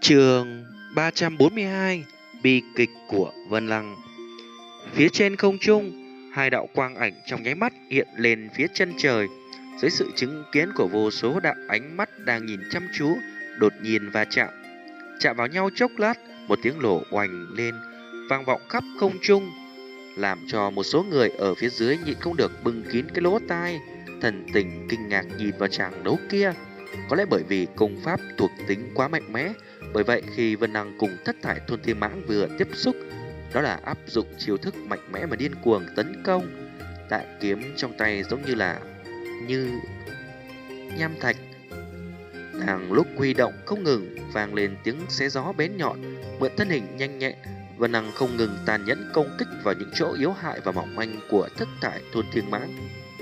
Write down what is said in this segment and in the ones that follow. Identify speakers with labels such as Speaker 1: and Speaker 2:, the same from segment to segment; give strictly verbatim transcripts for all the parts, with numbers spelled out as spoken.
Speaker 1: Chương ba trăm bốn mươi hai: Bi kịch của Vân Lăng. Phía trên không trung, hai đạo quang ảnh trong nháy mắt hiện lên phía chân trời. Dưới sự chứng kiến của vô số đạo ánh mắt đang nhìn chăm chú, đột nhiên va chạm. Chạm vào nhau chốc lát, một tiếng nổ oành lên, vang vọng khắp không trung, làm cho một số người ở phía dưới nhịn không được bưng kín cái lỗ tai, thần tình kinh ngạc nhìn vào tràng đấu kia. Có lẽ bởi vì công pháp thuộc tính quá mạnh mẽ, bởi vậy khi Vân Năng cùng Thất Thải Thôn Thiên Mãng vừa tiếp xúc, đó là áp dụng chiêu thức mạnh mẽ mà điên cuồng tấn công. Đại kiếm trong tay giống như là như nham thạch, đang lúc huy động không ngừng vang lên tiếng xé gió bén nhọn. Mượn thân hình nhanh nhẹn, Vân Năng không ngừng tàn nhẫn công kích vào những chỗ yếu hại và mỏng manh của Thất Thải Thôn Thiên Mãng,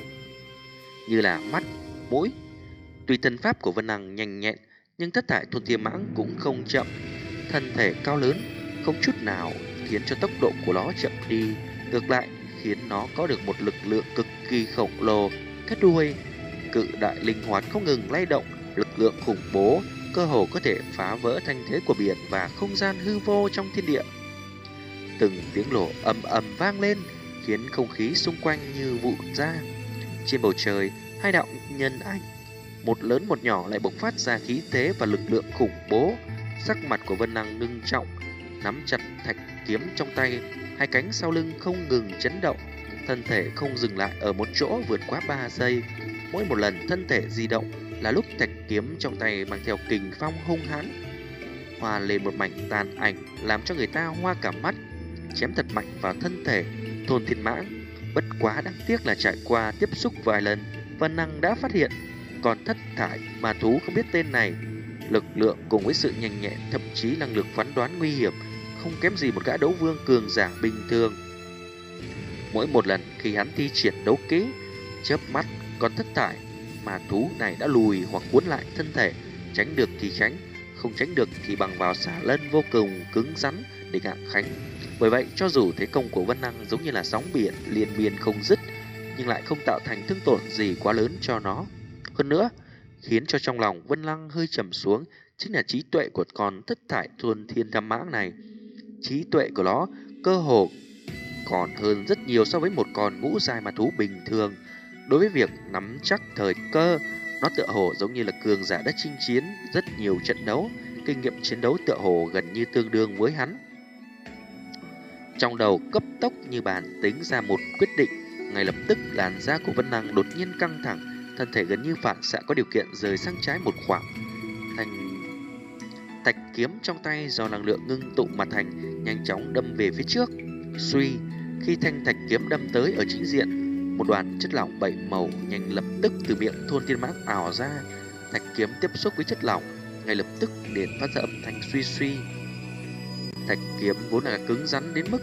Speaker 1: như là mắt, mũi. Tuy thân pháp của Vân Năng nhanh nhẹn, nhưng Thất Thải Thôn Thiên Mãng cũng không chậm. Thân thể cao lớn, không chút nào khiến cho tốc độ của nó chậm đi, ngược lại khiến nó có được một lực lượng cực kỳ khổng lồ. Cái đuôi cự đại linh hoạt không ngừng lay động, lực lượng khủng bố cơ hồ có thể phá vỡ thanh thế của biển và không gian hư vô trong thiên địa. Từng tiếng nổ ầm ầm vang lên, khiến không khí xung quanh như vụn ra. Trên bầu trời, hai đạo nhân ảnh, một lớn một nhỏ, lại bộc phát ra khí thế và lực lượng khủng bố. Sắc mặt của Vân Năng ngưng trọng, nắm chặt thạch kiếm trong tay, hai cánh sau lưng không ngừng chấn động, thân thể không dừng lại ở một chỗ vượt quá ba giây. Mỗi một lần thân thể di động là lúc thạch kiếm trong tay mang theo kình phong hung hãn, hòa lên một mảnh tàn ảnh, làm cho người ta hoa cả mắt. Chém thật mạnh vào thân thể Thôn Thiên Mãng. Bất quá đáng tiếc là trải qua tiếp xúc vài lần, Vân Năng đã phát hiện còn Thất Thải ma thú không biết tên này, lực lượng cùng với sự nhanh nhẹn, thậm chí năng lực phán đoán nguy hiểm không kém gì một gã đấu vương cường giả bình thường. Mỗi một lần khi hắn thi triển đấu kỹ, chớp mắt con Thất Thải ma thú này đã lùi hoặc cuốn lại thân thể, tránh được thì tránh, không tránh được thì bằng vào xả lân vô cùng cứng rắn để ngạng khánh. Bởi vậy, cho dù thế công của Vân Năng giống như là sóng biển liên miên không dứt, nhưng lại không tạo thành thương tổn gì quá lớn cho nó. Hơn nữa, khiến cho trong lòng Vân Năng hơi trầm xuống chính là trí tuệ của con Thất Thải Thôn Thiên Tham Mãng này. Trí tuệ của nó cơ hồ còn hơn rất nhiều so với một con ngũ giai ma thú bình thường. Đối với việc nắm chắc thời cơ, nó tựa hồ giống như là cường giả đã chinh chiến rất nhiều trận đấu, kinh nghiệm chiến đấu tựa hồ gần như tương đương với hắn. Trong đầu cấp tốc như bàn tính ra một quyết định, ngay lập tức làn da của Vân Năng đột nhiên căng thẳng, thân thể gần như phản xạ có điều kiện rời sang trái một khoảng. Thành thạch kiếm trong tay do năng lượng ngưng tụ mà thành nhanh chóng đâm về phía trước. Suy, khi thanh thạch kiếm đâm tới ở chính diện, một đoàn chất lỏng bảy màu nhanh lập tức từ miệng Thôn Thiên Mãng ảo ra. Thạch kiếm tiếp xúc với chất lỏng, ngay lập tức liền phát ra âm thanh suy suy. Thạch kiếm vốn là cứng rắn đến mức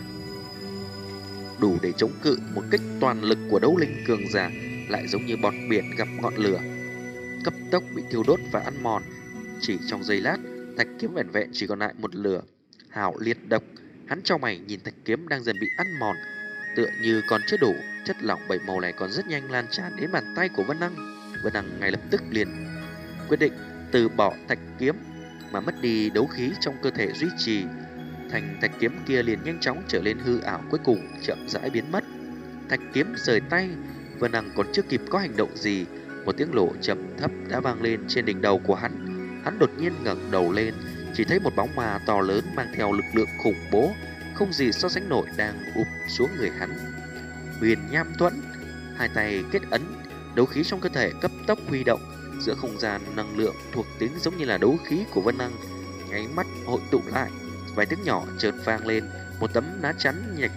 Speaker 1: đủ để chống cự một kích toàn lực của đấu linh cường giả, lại giống như bọt biển gặp ngọn lửa, cấp tốc bị thiêu đốt và ăn mòn. Chỉ trong giây lát, thạch kiếm vẻn vẹn chỉ còn lại một lửa hào liệt độc. Hắn trong mày nhìn thạch kiếm đang dần bị ăn mòn, tựa như còn chưa đủ, chất lỏng bảy màu này còn rất nhanh lan tràn đến bàn tay của Vân Năng. Vân Năng ngay lập tức liền quyết định từ bỏ thạch kiếm, mà mất đi đấu khí trong cơ thể duy trì. Thành thạch kiếm kia liền nhanh chóng trở lên hư ảo, cuối cùng chậm rãi biến mất. Thạch kiếm rời tay, Vân Năng còn chưa kịp có hành động gì, một tiếng nổ trầm thấp đã vang lên trên đỉnh đầu của hắn. Hắn đột nhiên ngẩng đầu lên, chỉ thấy một bóng ma to lớn mang theo lực lượng khủng bố không gì so sánh nổi đang ụp xuống người hắn. Huyền Nham Thuẫn, hai tay kết ấn, đấu khí trong cơ thể cấp tốc huy động. Giữa không gian năng lượng thuộc tính giống như là đấu khí của Vân Năng nháy mắt hội tụ lại. Vài tiếng nhỏ chợt vang lên, một tấm lá chắn nhạch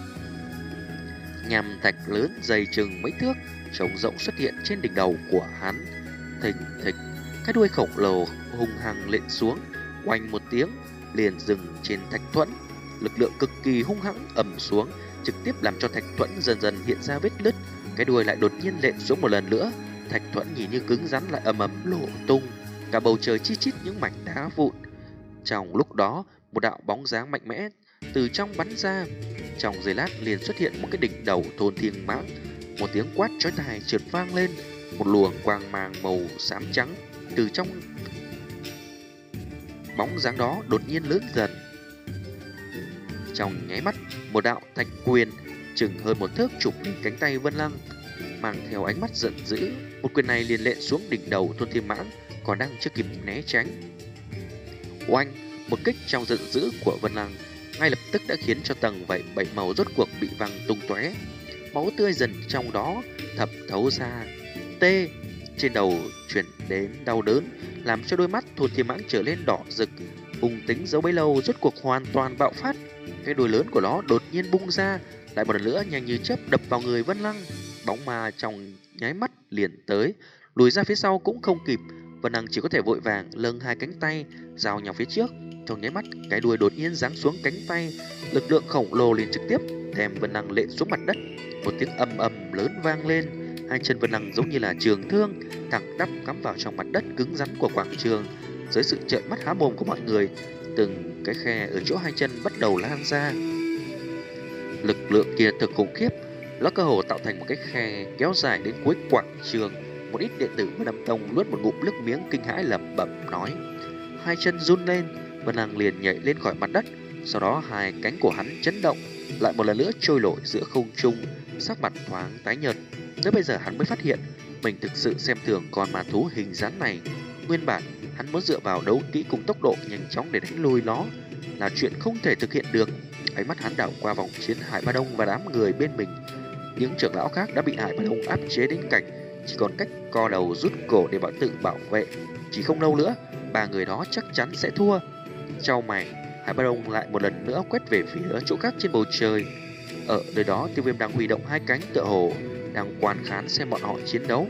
Speaker 1: nhằm thạch lớn dày chừng mấy thước trống rộng xuất hiện trên đỉnh đầu của hắn. Thình thịch, cái đuôi khổng lồ hung hăng lện xuống, oanh một tiếng liền dừng trên thạch thuẫn. Lực lượng cực kỳ hung hãng ầm xuống, trực tiếp làm cho thạch thuẫn dần dần hiện ra vết nứt. Cái đuôi lại đột nhiên lện xuống một lần nữa, thạch thuẫn nhìn như cứng rắn lại ầm ầm nổ tung, cả bầu trời chi chít những mảnh đá vụn. Trong lúc đó, một đạo bóng dáng mạnh mẽ từ trong bắn ra, trong giây lát liền xuất hiện một cái đỉnh đầu Thôn Thiên Mãng. Một tiếng quát chói tai chợt vang lên, một luồng quang mang màu xám trắng từ trong bóng dáng đó đột nhiên lớn dần. Trong nháy mắt, một đạo thạch quyền chừng hơn một thước chụp lên cánh tay Vân Lăng, mang theo ánh mắt giận dữ. Một quyền này liền lện xuống đỉnh đầu Thôn Thiên Mãng, còn đang chưa kịp né tránh. Oanh, một kích trong giận dữ của Vân Lăng ngay lập tức đã khiến cho tầng vảy bảy màu rốt cuộc bị văng tung tóe, máu tươi dần trong đó thẩm thấu ra. Tê, trên đầu chuyển đến đau đớn, làm cho đôi mắt Thôn Thiên Mãng trở lên đỏ rực. Hung tính giấu bấy lâu rốt cuộc hoàn toàn bạo phát, cái đuôi lớn của nó đột nhiên bung ra, lại một lần nữa nhanh như chớp đập vào người Vân Lăng. Bóng ma trong nháy mắt liền tới, lùi ra phía sau cũng không kịp. Vân Lăng chỉ có thể vội vàng lâng hai cánh tay giao nhau phía trước. Trong nháy mắt, cái đuôi đột nhiên giáng xuống cánh tay, lực lượng khổng lồ liền trực tiếp đem Vân Lăng lện xuống mặt đất. Một tiếng ầm ầm lớn vang lên, hai chân Vân Lăng giống như là trường thương thẳng tắp cắm vào trong mặt đất cứng rắn của quảng trường. Dưới sự trợn mắt há mồm của mọi người, từng cái khe ở chỗ hai chân bắt đầu lan ra. Lực lượng kia thực khủng khiếp, nó cơ hồ tạo thành một cái khe kéo dài đến cuối quảng trường. Một ít đệ tử Vân Âm Tông nuốt một ngụm nước miếng kinh hãi lẩm bẩm nói. Hai chân run lên, Vân Lăng liền nhảy lên khỏi mặt đất. Sau đó hai cánh của hắn chấn động, lại một lần nữa trôi nổi giữa không trung, sắc mặt thoáng tái nhợt. Tới bây giờ hắn mới phát hiện mình thực sự xem thường con ma thú hình dáng này. Nguyên bản hắn muốn dựa vào đấu kỹ cùng tốc độ nhanh chóng để đánh lui nó là chuyện không thể thực hiện được. Ánh mắt hắn đảo qua vòng chiến Hải Ba Đông và đám người bên mình. Những trưởng lão khác đã bị Hải Ba Đông áp chế đến cảnh chỉ còn cách co đầu rút cổ để bảo tự bảo vệ. Chỉ không lâu nữa, ba người đó chắc chắn sẽ thua. Chau mày, Hải Ba Đông lại một lần nữa quét về phía chỗ khác trên bầu trời. Ở nơi đó, Tiêu Viêm đang huy động hai cánh tựa hồ đang quan khán xem bọn họ chiến đấu.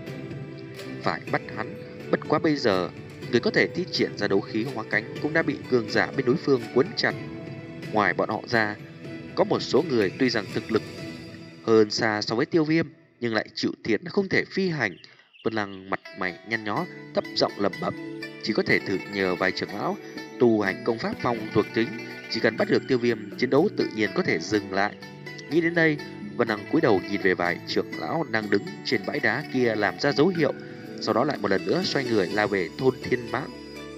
Speaker 1: Phải bắt hắn, bất quá bây giờ người có thể thi triển ra đấu khí hóa cánh cũng đã bị cường giả bên đối phương quấn chặt. Ngoài bọn họ ra, có một số người tuy rằng thực lực hơn xa so với Tiêu Viêm nhưng lại chịu thiệt không thể phi hành. Vân Lăng mặt mày nhăn nhó, thấp giọng lẩm bẩm, chỉ có thể thử nhờ vài trưởng lão tu hành công pháp phong thuộc tính, chỉ cần bắt được Tiêu Viêm, chiến đấu tự nhiên có thể dừng lại. Nghĩ đến đây, Vân Lăng cúi đầu nhìn về vài trưởng lão đang đứng trên bãi đá kia làm ra dấu hiệu, sau đó lại một lần nữa xoay người lao về Thôn Thiên Mãng.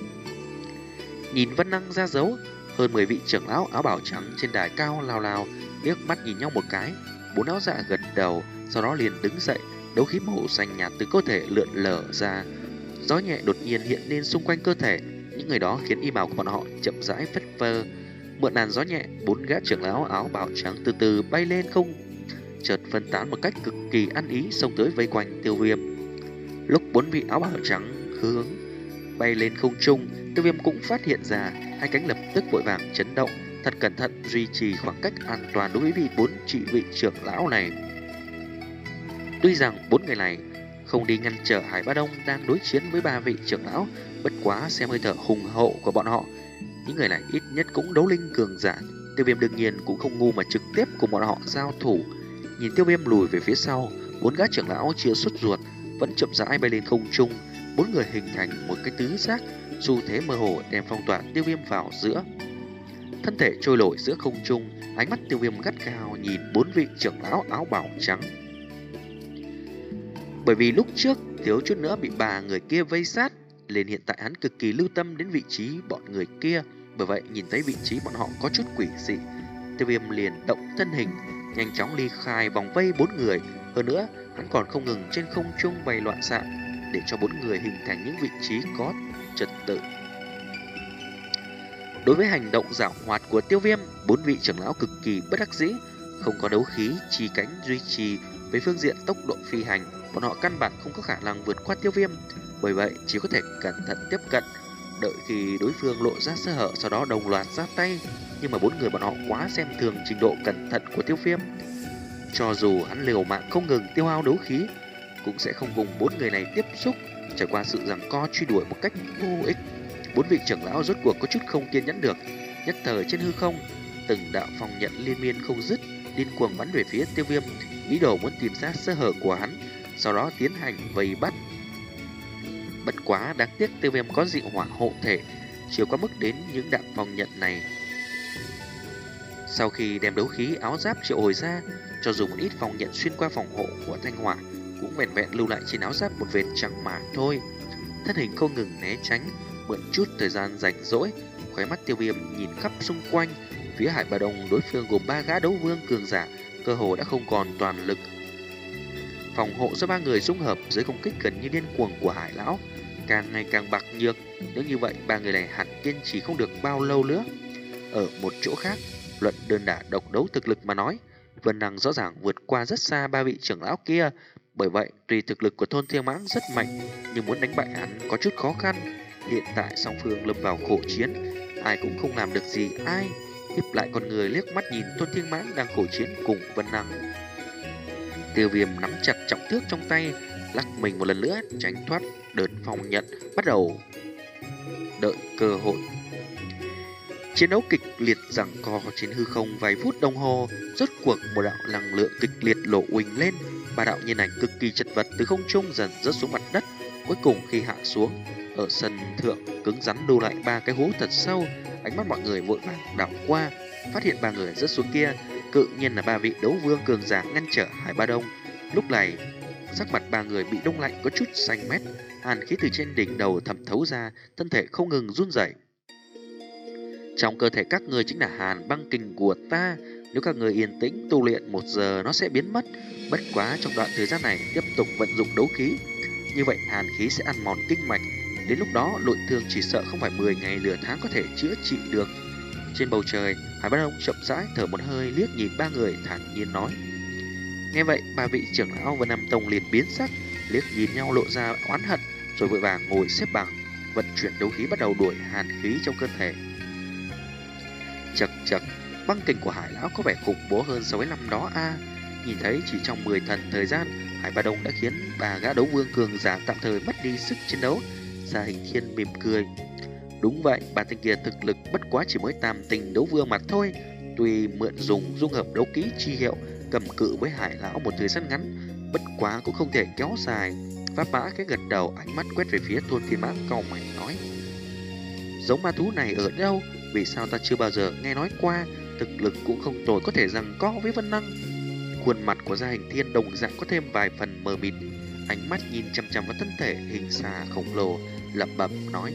Speaker 1: Nhìn Vân Lăng ra dấu, hơn mười vị trưởng lão áo bào trắng trên đài cao lao lao liếc mắt nhìn nhau một cái. Bốn áo dạ gật đầu, sau đó liền đứng dậy, đấu khí màu xanh nhạt từ cơ thể lượn lờ ra. Gió nhẹ đột nhiên hiện lên xung quanh cơ thể những người đó, khiến y bào của bọn họ chậm rãi phất phơ. Mượn làn gió nhẹ, bốn gã trưởng lão áo bào trắng từ từ bay lên không, chợt phân tán một cách cực kỳ ăn ý xông tới vây quanh Tiêu Viêm. Lúc bốn vị áo bào trắng hướng bay lên không trung, Tiêu Viêm cũng phát hiện ra, hai cánh lập tức vội vàng chấn động, thật cẩn thận duy trì khoảng cách an toàn đối với vị bốn trị vị trưởng lão này. Tuy rằng bốn người này không đi ngăn trở Hải Ba Đông đang đối chiến với ba vị trưởng lão, bất quá xem hơi thở hùng hậu của bọn họ, những người này ít nhất cũng đấu linh cường giả. Tiêu Viêm đương nhiên cũng không ngu mà trực tiếp cùng bọn họ giao thủ. Nhìn Tiêu Viêm lùi về phía sau, bốn gã trưởng lão chia xuất ruột vẫn chậm rãi bay lên không trung. Bốn người hình thành một cái tứ giác, xu thế mơ hồ đem phong tỏa Tiêu Viêm vào giữa. Thân thể trôi nổi giữa không trung, ánh mắt Tiêu Viêm gắt gao nhìn bốn vị trưởng lão áo bào trắng. Bởi vì lúc trước thiếu chút nữa bị ba người kia vây sát, nên hiện tại hắn cực kỳ lưu tâm đến vị trí bọn người kia. Bởi vậy nhìn thấy vị trí bọn họ có chút quỷ dị, Tiêu Viêm liền động thân hình, nhanh chóng ly khai vòng vây bốn người. Hơn nữa, hắn còn không ngừng trên không trung bay loạn xạ, để cho bốn người hình thành những vị trí có trật tự. Đối với hành động giảo hoạt của Tiêu Viêm, bốn vị trưởng lão cực kỳ bất đắc dĩ. Không có đấu khí chi cánh duy trì, về phương diện tốc độ phi hành, bọn họ căn bản không có khả năng vượt qua Tiêu Viêm. Bởi vậy chỉ có thể cẩn thận tiếp cận, đợi khi đối phương lộ ra sơ hở, sau đó đồng loạt ra tay. Nhưng mà bốn người bọn họ quá xem thường trình độ cẩn thận của Tiêu Viêm. Cho dù hắn liều mạng không ngừng tiêu hao đấu khí, cũng sẽ không cùng bốn người này tiếp xúc. Trải qua sự giằng co truy đuổi một cách vô ích, bốn vị trưởng lão rốt cuộc có chút không kiên nhẫn được. Nhất thời trên hư không, từng đạo phong nhận liên miên không dứt điên cuồng bắn về phía Tiêu Viêm, ý đồ muốn tìm ra sơ hở của hắn, sau đó tiến hành vây bắt. Bất quá đáng tiếc Tiêu Viêm có dị hỏa hộ thể, chiều quá mức đến những đạo phong nhận này. Sau khi đem đấu khí áo giáp triệu hồi ra, cho dù một ít phong nhận xuyên qua phòng hộ của thanh hỏa, cũng vẹn vẹn lưu lại trên áo giáp một vệt trắng mà thôi. Thân hình không ngừng né tránh, Mượn chút thời gian rảnh rỗi, khóe mắt Tiêu Viêm nhìn khắp xung quanh. Phía Hải Ba Đông đối phương gồm ba gã đấu vương cường giả, cơ hồ đã không còn toàn lực phòng hộ do ba người dung hợp dưới công kích gần như điên cuồng của Hải lão, càng ngày càng bạc nhược. Nếu như vậy, ba người này hẳn kiên trì không được bao lâu nữa. Ở một chỗ khác, luận đơn đả độc đấu thực lực mà nói, Vân Năng rõ ràng vượt qua rất xa ba vị trưởng lão kia. Bởi vậy, tuy thực lực của Thôn Thiên Mãng rất mạnh, nhưng muốn đánh bại hắn có chút khó khăn. Hiện tại song phương lâm vào khổ chiến, ai cũng không làm được gì ai. Hiếp lại con người liếc mắt nhìn Thôn Thiên Mãng đang khổ chiến cùng Vân Năng. Tiêu Viêm nắm chặt trọng thước trong tay, lắc mình một lần nữa tránh thoát đợt phòng nhận, bắt đầu đợi cơ hội. Chiến đấu kịch liệt giằng co trên hư không vài phút đồng hồ, rốt cuộc một đạo năng lượng kịch liệt lộ uỳnh lên, ba đạo nhân ảnh cực kỳ chật vật từ không trung dần rớt xuống mặt đất. Cuối cùng khi hạ xuống ở sân thượng, cứng rắn lưu lại ba cái hố thật sâu. Ánh mắt mọi người vội vàng đảo qua, phát hiện ba người rớt xuống kia cự nhiên là ba vị đấu vương cường giả ngăn trở Hải Ba Đông. Lúc này sắc mặt ba người bị đông lạnh có chút xanh mét, hàn khí từ trên đỉnh đầu thẩm thấu ra, thân thể không ngừng run rẩy. Trong cơ thể các người chính là hàn băng kình của ta, nếu các người yên tĩnh tu luyện một giờ nó sẽ biến mất. Bất quá trong đoạn thời gian này tiếp tục vận dụng đấu khí, như vậy hàn khí sẽ ăn mòn kinh mạch, đến lúc đó nội thương chỉ sợ không phải mười ngày nửa tháng có thể chữa trị được. Trên bầu trời, Hải Ba Đông chậm rãi thở một hơi, liếc nhìn ba người thản nhiên nói. Nghe vậy, ba vị trưởng lão Vân Nam Tông liền biến sắc, liếc nhìn nhau lộ ra oán hận, rồi vội vàng ngồi xếp bằng, vận chuyển đấu khí bắt đầu đuổi hàn khí trong cơ thể. Chậc chậc, băng kình của Hải lão có vẻ khủng bố hơn so với năm đó a. À, nhìn thấy chỉ trong mười thần thời gian, Hải Ba Đông đã khiến ba gã đấu vương cường giả tạm thời mất đi sức chiến đấu. Gia Hình Thiên mỉm cười. Đúng vậy, ba tên kia thực lực bất quá chỉ mới tam tình đấu vương mà thôi. Tuy mượn dùng dung hợp đấu kỹ chi hiệu cầm cự với Hải lão một thời gian ngắn, bất quá cũng không thể kéo dài. Pháp Mã khẽ gật đầu, ánh mắt quét về phía Thôn Thiên Mãng cau mày nói: giống ma thú này ở đâu? Vì sao ta chưa bao giờ nghe nói qua? Thực lực cũng không tồi, có thể giằng co với Vân Năng. Khuôn mặt của Gia Hình Thiên đồng dạng có thêm vài phần mờ mịt, ánh mắt nhìn chằm chằm vào thân thể hình xà khổng lồ, lẩm bẩm nói: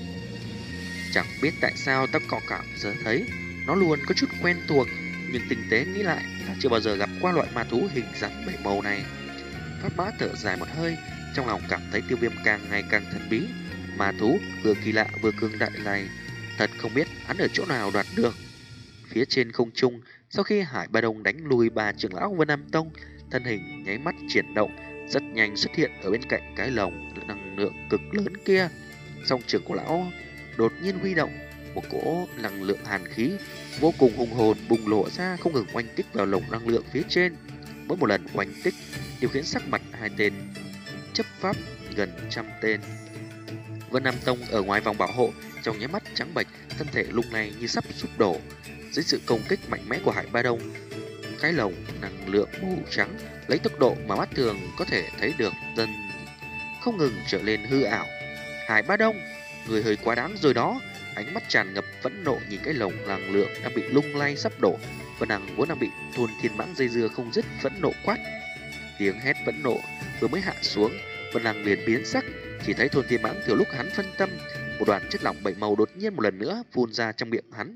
Speaker 1: chẳng biết tại sao ta có cảm giờ thấy nó luôn có chút quen thuộc, nhưng tinh tế nghĩ lại, ta chưa bao giờ gặp qua loại ma thú hình dáng bảy màu này. Pháp Mã thở dài một hơi, trong lòng cảm thấy Tiêu Viêm càng ngày càng thần bí. Ma thú vừa kỳ lạ vừa cường đại này, thật không biết hắn ở chỗ nào đoạt được. Phía trên không trung, sau khi Hải Ba Đông đánh lùi ba trưởng lão Vân Nam Tông, thân hình nháy mắt chuyển động, rất nhanh xuất hiện ở bên cạnh cái lồng năng lượng cực lớn kia. Song trưởng của lão đột nhiên huy động, một cỗ năng lượng hàn khí vô cùng hùng hồn bùng lộ ra, không ngừng oanh kích vào lồng năng lượng phía trên. Mỗi một lần oanh kích đều khiến sắc mặt hai tên chấp pháp gần trăm tên Vân Nam Tông ở ngoài vòng bảo hộ trong nháy mắt trắng bệch, thân thể lúc này như sắp sụp đổ dưới sự công kích mạnh mẽ của Hải Ba Đông. Cái lồng năng lượng màu trắng lấy tốc độ mà mắt thường có thể thấy được dần không ngừng trở lên hư ảo. Hải Ba Đông, người hơi quá đáng rồi đó. Ánh mắt tràn ngập phẫn nộ nhìn cái lồng năng lượng đang bị lung lay sắp đổ. Vân Năng vốn đang bị Thôn Thiên Mãng dây dưa không dứt, phẫn nộ quát. Tiếng hét phẫn nộ vừa mới hạ xuống, Vân Năng liền biến sắc. Chỉ thấy Thôn Thiên Mãng từ lúc hắn phân tâm, một đoàn chất lỏng bảy màu đột nhiên một lần nữa phun ra trong miệng hắn.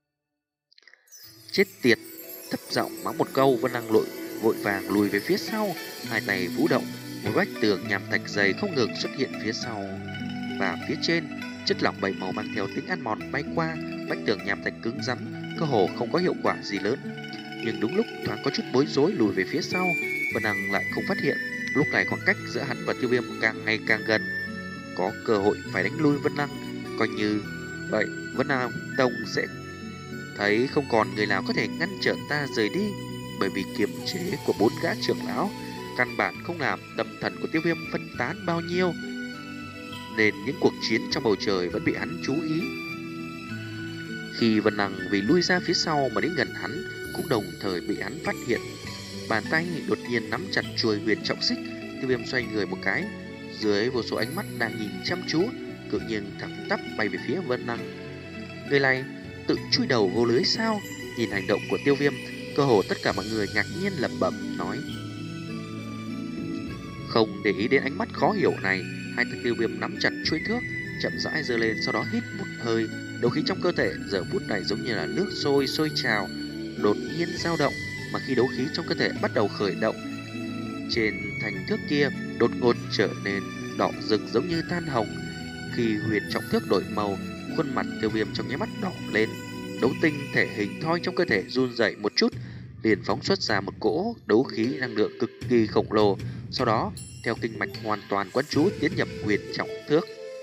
Speaker 1: Chết tiệt! Thấp giọng mắng một câu, Vân Năng lội vội vàng lùi về phía sau, hai tay vũ động, một vách tường nham thạch dày không ngừng xuất hiện phía sau và phía trên. Chất lỏng bảy màu mang theo tính ăn mòn bay qua, vách tường nham thạch cứng rắn, cơ hồ không có hiệu quả gì lớn. Nhưng đúng lúc thoáng có chút bối rối lùi về phía sau, Vân Năng lại không phát hiện. Lúc này khoảng cách giữa hắn và Tiêu Viêm càng ngày càng gần, có cơ hội phải đánh lui Vân Năng. Coi như vậy, Vân Nam Tông sẽ thấy không còn người nào có thể ngăn trở ta rời đi, bởi vì kiềm chế của bốn gã trưởng lão căn bản không làm tâm thần của Tiêu Viêm phân tán bao nhiêu, nên những cuộc chiến trong bầu trời vẫn bị hắn chú ý. Khi Vân Năng vì lui ra phía sau mà đến gần hắn, cũng đồng thời bị hắn phát hiện. Bàn tay đột nhiên nắm chặt chuôi huyền trọng xích. Tiêu Viêm xoay người một cái, dưới vô số ánh mắt đang nhìn chăm chú, cự nhiên thẳng tắp bay về phía Vân Năng. Người này tự chui đầu vô lưới sao? Nhìn hành động của Tiêu Viêm, cơ hồ tất cả mọi người ngạc nhiên lẩm bẩm nói. Không để ý đến ánh mắt khó hiểu này, hai tay Tiêu Viêm nắm chặt chuôi thước, chậm rãi giơ lên, sau đó hít một hơi. Đấu khí trong cơ thể giờ phút này giống như là nước sôi sôi trào, đột nhiên dao động. Mà khi đấu khí trong cơ thể bắt đầu khởi động, trên thành thước kia đột ngột trở nên đỏ rực giống như than hồng. Khi huyền trọng thước đổi màu, khuôn mặt Tiêu Viêm trong nháy mắt đỏ lên. Đấu tinh thể hình thoi trong cơ thể run rẩy một chút, liền phóng xuất ra một cỗ đấu khí năng lượng cực kỳ khổng lồ. Sau đó, theo kinh mạch hoàn toàn quán chú tiến nhập huyền trọng thước.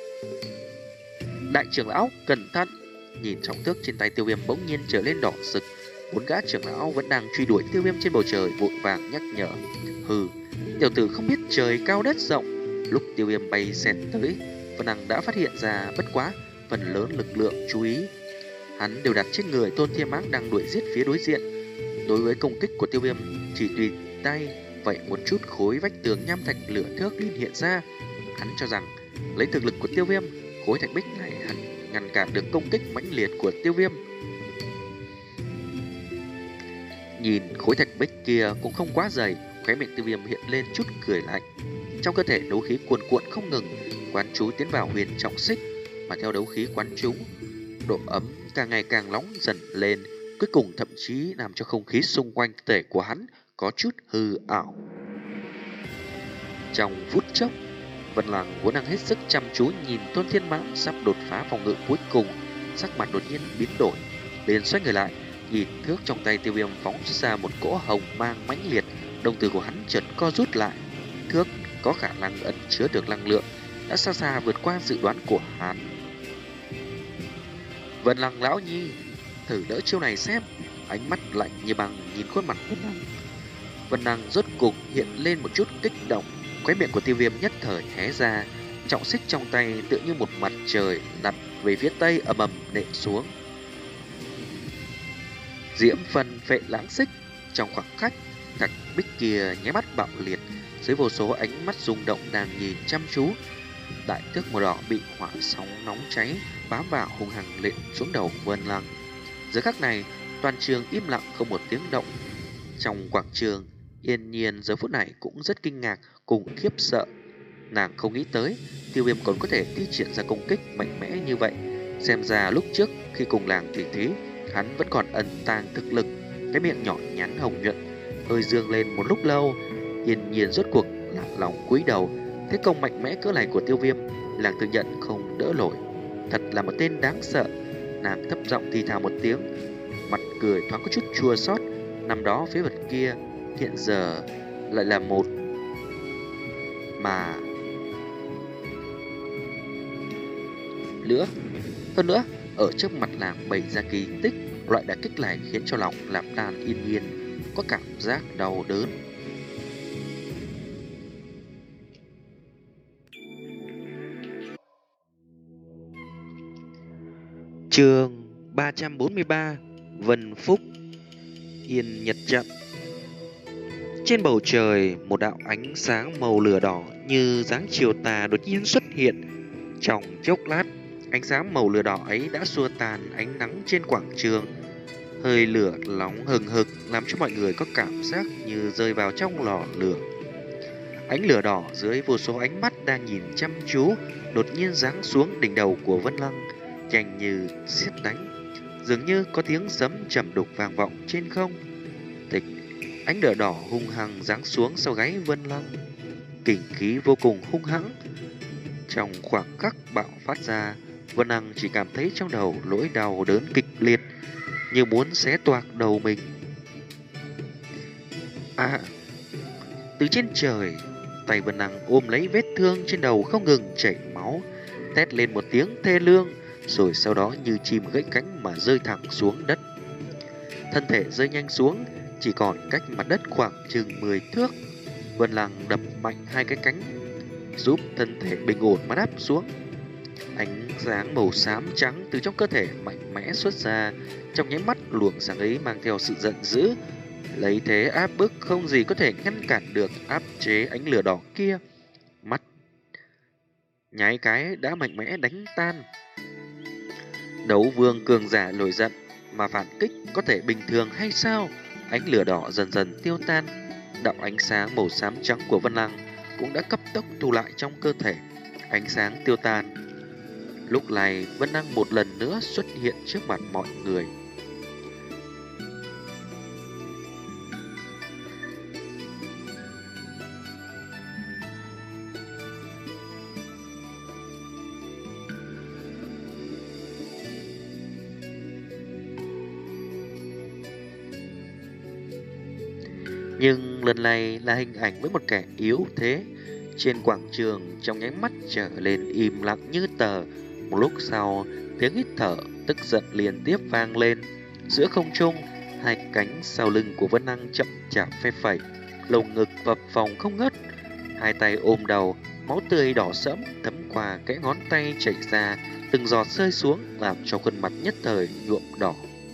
Speaker 1: Đại trưởng lão cẩn thận! Nhìn trọng thước trên tay Tiêu Viêm bỗng nhiên trở lên đỏ rực. Bốn gã trưởng lão vẫn đang truy đuổi Tiêu Viêm trên bầu trời vội vàng nhắc nhở. Hừ, tiểu tử không biết trời cao đất rộng. Lúc Tiêu Viêm bay xẹt tới, Vân Hằng đã phát hiện ra, bất quá phần lớn lực lượng chú ý hắn đều đặt trên người Tôn Thiên Mãng đang đuổi giết phía đối diện. Đối với công kích của Tiêu Viêm, chỉ tùy tay vậy một chút khối vách tường nham thạch lửa thước liên hiện ra. Hắn cho rằng lấy thực lực của Tiêu Viêm, khối thạch bích này hẳn ngăn cản được công kích mãnh liệt của Tiêu Viêm. Nhìn khối thạch bích kia cũng không quá dày, khóe miệng Tiêu Viêm hiện lên chút cười lạnh. Trong cơ thể đấu khí cuồn cuộn không ngừng, quán chú tiến vào huyền trọng xích, mà theo đấu khí quán chú, độ ấm càng ngày càng nóng dần lên, cuối cùng thậm chí làm cho không khí xung quanh cơ thể của hắn có chút hư ảo. Trong phút chốc, Vân Lăng vốn đang hết sức chăm chú nhìn Tôn Thiên Mãng sắp đột phá phòng ngự cuối cùng, sắc mặt đột nhiên biến đổi, liền xoay người lại, nhìn thước trong tay Tiêu Viêm phóng ra một cỗ hồng mang mãnh liệt, đồng tử của hắn chợt co rút lại. Thước có khả năng ẩn chứa được năng lượng đã xa xa vượt qua dự đoán của hắn. Vân Lăng lão nhi, thử đỡ chiêu này xem. Ánh mắt lạnh như băng nhìn khuôn mặt Vân Lăng. Vân Lăng rốt cục hiện lên một chút kích động, khóe miệng của Tiêu Viêm nhất thời hé ra, trọng xích trong tay tựa như một mặt trời đặt về phía tây ầm ầm nện xuống. Diễm phần phệ lãng xích. Trong khoảng khắc, thạch bích kia nháy mắt bạo liệt, dưới vô số ánh mắt rung động đang nhìn chăm chú. Đại thước màu đỏ bị hỏa sóng nóng cháy bám vào hung hăng lện xuống đầu Vân Lăng. Giờ khắc này, toàn trường im lặng không một tiếng động. Trong quảng trường, Yên Nhiên giờ phút này cũng rất kinh ngạc cùng khiếp sợ. Nàng không nghĩ tới Tiêu Viêm còn có thể thi triển ra công kích mạnh mẽ như vậy. Xem ra lúc trước khi cùng làng tỉ thí, hắn vẫn còn ẩn tàng thực lực. Cái miệng nhỏ nhắn hồng nhuận hơi dương lên một lúc lâu. Yên Nhiên rốt cuộc lạc lòng cúi đầu. Thế công mạnh mẽ cỡ này của Tiêu Viêm, làng tự nhận không đỡ nổi. Thật là một tên đáng sợ. Nàng thấp giọng thì thào một tiếng, mặt cười thoáng có chút chua xót. Năm đó phế vật kia hiện giờ lại là một mà nữa. Hơn nữa, ở trước mặt nàng bày ra kỳ tích, loại đả kích này khiến cho lòng Lạp Đan Yên Nhiên có cảm giác đau đớn. Chương ba trăm bốn mươi ba, Vân Phúc. Yên Nhật Trận. Trên bầu trời, một đạo ánh sáng màu lửa đỏ như dáng chiều tà đột nhiên xuất hiện. Trong chốc lát, ánh sáng màu lửa đỏ ấy đã xua tàn ánh nắng trên quảng trường. Hơi lửa nóng hừng hực làm cho mọi người có cảm giác như rơi vào trong lò lửa. Ánh lửa đỏ dưới vô số ánh mắt đang nhìn chăm chú đột nhiên giáng xuống đỉnh đầu của Vân Lăng, nhanh như sét đánh, dường như có tiếng sấm trầm đục vang vọng trên không. Tịch, ánh lửa đỏ hung hăng giáng xuống sau gáy Vân Lăng, kình khí vô cùng hung hãng. Trong khoảng khắc bạo phát ra, Vân Lăng chỉ cảm thấy trong đầu nỗi đau đớn kịch liệt, như muốn xé toạc đầu mình. À, từ trên trời, tay Vân Lăng ôm lấy vết thương trên đầu không ngừng chảy máu, thét lên một tiếng thê lương, rồi sau đó như chim gãy cánh mà rơi thẳng xuống đất. Thân thể rơi nhanh xuống, chỉ còn cách mặt đất khoảng chừng mười thước. Vân Lăng đập mạnh hai cái cánh, giúp thân thể bình ổn mà đáp xuống. Ánh sáng màu xám trắng từ trong cơ thể mạnh mẽ xuất ra, trong nháy mắt luồng sáng ấy mang theo sự giận dữ, lấy thế áp bức không gì có thể ngăn cản được, áp chế ánh lửa đỏ kia. Mắt nháy cái đã mạnh mẽ đánh tan. Đấu vương cường giả nổi giận mà phản kích có thể bình thường hay sao? Ánh lửa đỏ dần dần tiêu tan, đạo ánh sáng màu xám trắng của Vân Lăng cũng đã cấp tốc thu lại trong cơ thể. Ánh sáng tiêu tan, Lúc này Vân Năng một lần nữa xuất hiện trước mặt mọi người. Nhưng lần này là hình ảnh với một kẻ yếu thế. Trên quảng trường trong nháy mắt trở lên im lặng như tờ. Một lúc sau, tiếng hít thở tức giận liên tiếp vang lên. Giữa không trung, hai cánh sau lưng của Vân Năng chậm chạp phe phẩy, lồng ngực phập phồng không ngớt. Hai tay ôm đầu, máu tươi đỏ sẫm thấm qua kẽ ngón tay chảy ra, từng giọt rơi xuống làm cho khuôn mặt nhất thời nhuộm đỏ.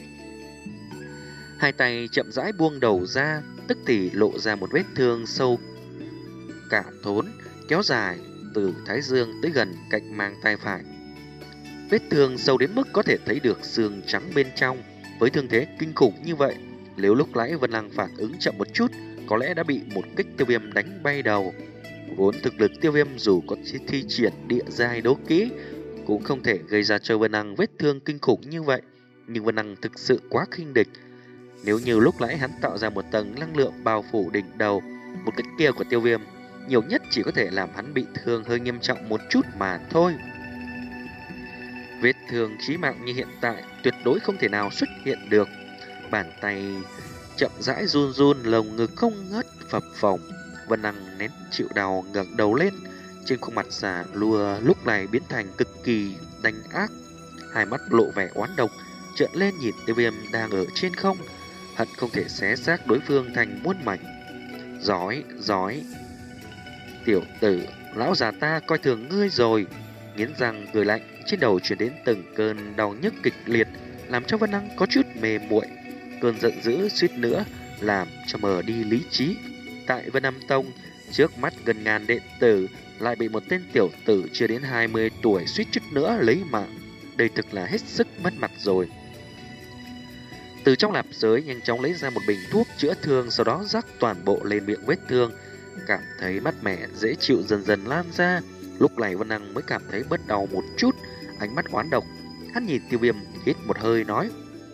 Speaker 1: Hai tay chậm rãi buông đầu ra, tức thì lộ ra một vết thương sâu cả thốn, kéo dài từ thái dương tới gần cạnh mang tay phải. Vết thương sâu đến mức có thể thấy được xương trắng bên trong. Với thương thế kinh khủng như vậy, nếu lúc nãy Vân Lăng phản ứng chậm một chút, có lẽ đã bị một kích Tiêu Viêm đánh bay đầu. Vốn thực lực Tiêu Viêm dù có thi triển địa giai đấu kỹ, cũng không thể gây ra cho Vân Lăng vết thương kinh khủng như vậy. Nhưng Vân Lăng thực sự quá khinh địch. Nếu như lúc nãy hắn tạo ra một tầng năng lượng bao phủ đỉnh đầu, một kích kia của Tiêu Viêm nhiều nhất chỉ có thể làm hắn bị thương hơi nghiêm trọng một chút mà thôi. Vết thương chí mạng như hiện tại tuyệt đối không thể nào xuất hiện được. Bàn tay chậm rãi run run, lồng ngực không ngớt phập phồng. Vân Năng nén chịu đau ngẩng đầu lên, trên khuôn mặt già lùa lúc này biến thành cực kỳ đanh ác. Hai mắt lộ vẻ oán độc, trợn lên nhìn Tiêu Viêm đang ở trên không, hận không thể xé xác đối phương thành muôn mảnh. Giỏi, giỏi, tiểu tử, lão già ta coi thường ngươi rồi. Nghiến răng cười lạnh, trên đầu truyền đến từng cơn đau nhức kịch liệt, làm cho Vân Năng có chút mê muội. Cơn giận dữ suýt nữa làm cho mờ đi lý trí. Tại Vân Nam Tông, trước mắt gần ngàn đệ tử lại bị một tên tiểu tử chưa đến hai mươi tuổi suýt chút nữa lấy mạng. Đây thực là hết sức mất mặt rồi. Từ trong nạp giới nhanh chóng lấy ra một bình thuốc chữa thương, sau đó rắc toàn bộ lên miệng vết thương. Cảm thấy mát mẻ dễ chịu dần dần lan ra. Lúc này Vân Năng mới cảm thấy bớt đau một chút. Ánh mắt oán độc, hắn nhìn Tiêu Viêm hít một hơi nói: